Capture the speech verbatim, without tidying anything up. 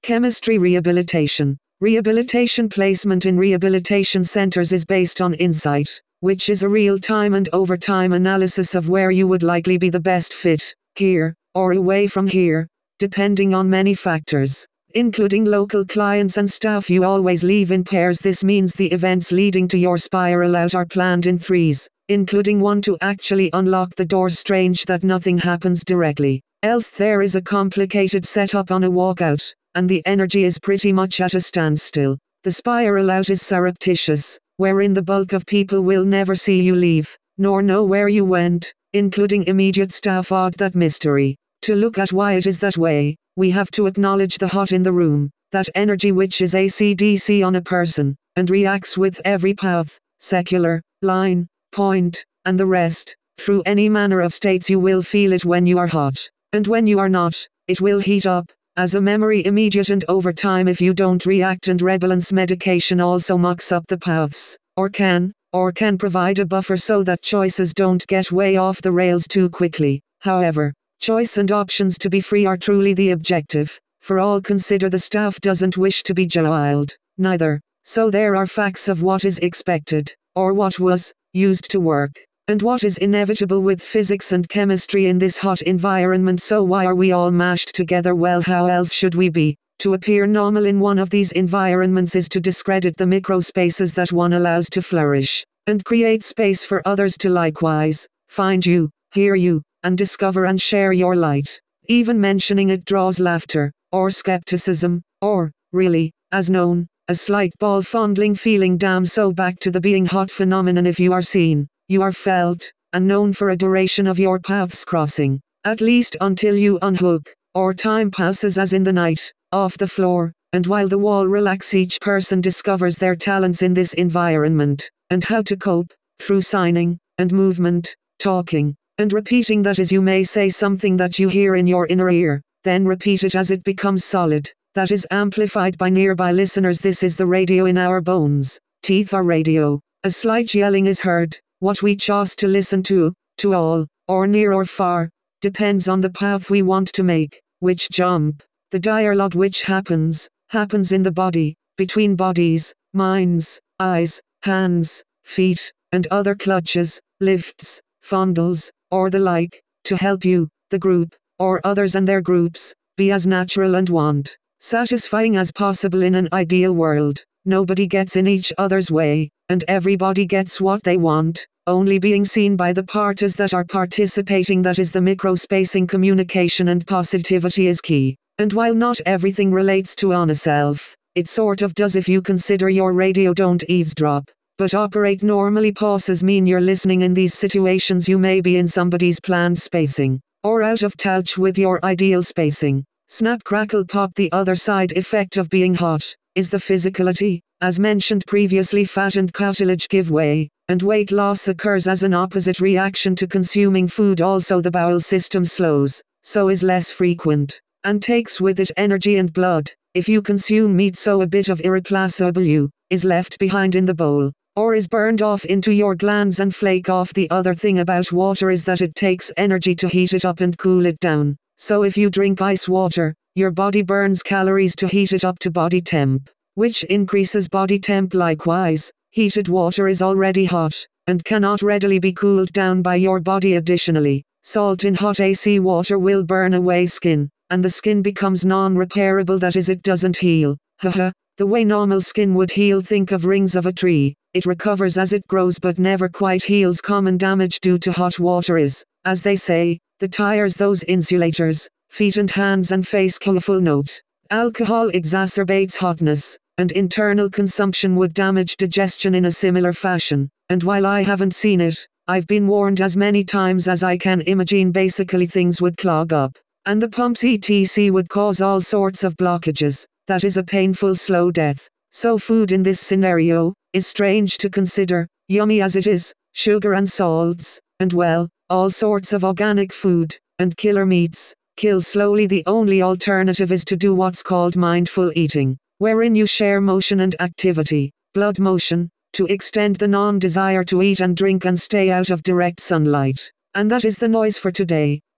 Chemistry rehabilitation. Rehabilitation placement in rehabilitation centers is based on insight, which is a real-time and over-time analysis of where you would likely be the best fit, here, or away from here, depending on many factors, including local clients and staff you always leave in pairs. This means the events leading to your spiral out are planned in threes, including one to actually unlock the doors. Strange that nothing happens directly, else there is a complicated setup on a walkout, and the energy is pretty much at a standstill. The spiral out is surreptitious, wherein the bulk of people will never see you leave, nor know where you went, including immediate staff. Odd that mystery. To look at why it is that way, we have to acknowledge the hot in the room, that energy which is A C D C on a person, and reacts with every path, secular, line, point, and the rest. Through any manner of states you will feel it when you are hot, and when you are not, it will heat up, as a memory, immediate and over time if you don't react. And rebalance medication also mucks up the paths, or can, or can provide a buffer so that choices don't get way off the rails too quickly. However, choice and options to be free are truly the objective, for all consider the staff doesn't wish to be jailed, neither, so there are facts of what is expected, or what was, used to work, and what is inevitable with physics and chemistry in this hot environment. So why are we all mashed together? Well, how else should we be? To appear normal in one of these environments is to discredit the microspaces that one allows to flourish, and create space for others to likewise find you, hear you, and discover and share your light. Even mentioning it draws laughter, or skepticism, or, really, as known, a slight ball fondling feeling. Damn, so back to the being hot phenomenon. If you are seen, you are felt, and known for a duration of your paths crossing, at least until you unhook, or time passes as in the night, off the floor, and while the wall relax. Each person discovers their talents in this environment, and how to cope, through signing, and movement, talking, and repeating. That is, you may say something that you hear in your inner ear, then repeat it as it becomes solid, that is amplified by nearby listeners. This is the radio in our bones. Teeth are radio. A slight yelling is heard. What we choose to listen to, to all, or near or far, depends on the path we want to make, which jump. The dialogue which happens, happens in the body, between bodies, minds, eyes, hands, feet, and other clutches, lifts, fondles, or the like, to help you, the group, or others and their groups, be as natural and want satisfying as possible in an ideal world. Nobody gets in each other's way, and everybody gets what they want, only being seen by the parties that are participating. That is the microspacing. Communication and positivity is key, and while not everything relates to on a self, it sort of does if you consider your radio. Don't eavesdrop, but operate normally. Pauses mean you're listening. In these situations you may be in somebody's planned spacing, or out of touch with your ideal spacing. Snap, crackle, pop. The other side effect of being hot is the physicality. As mentioned previously, fat and cartilage give way, and weight loss occurs as an opposite reaction to consuming food. Also the bowel system slows, so is less frequent, and takes with it energy and blood. If you consume meat, so a bit of irreplaceable you is left behind in the bowl, or is burned off into your glands and flake off. The other thing about water is that it takes energy to heat it up and cool it down. So if you drink ice water, your body burns calories to heat it up to body temp, which increases body temp. Likewise, heated water is already hot, and cannot readily be cooled down by your body. Additionally, salt in hot A C water will burn away skin, and the skin becomes non-repairable. That is, it doesn't heal. Haha, the way normal skin would heal. Think of rings of a tree. It recovers as it grows but never quite heals. Common damage due to hot water is, as they say, the tires, those insulators, feet and hands and face. Full note. Alcohol exacerbates hotness, and internal consumption would damage digestion in a similar fashion, and while I haven't seen it, I've been warned as many times as I can imagine. Basically things would clog up, and the pumps etc would cause all sorts of blockages. That is a painful slow death. So food in this scenario is strange to consider, yummy as it is, sugar and salts, and well, all sorts of organic food, and killer meats, kill slowly. The only alternative is to do what's called mindful eating, wherein you share motion and activity, blood motion, to extend the non-desire to eat and drink and stay out of direct sunlight. And that is the noise for today.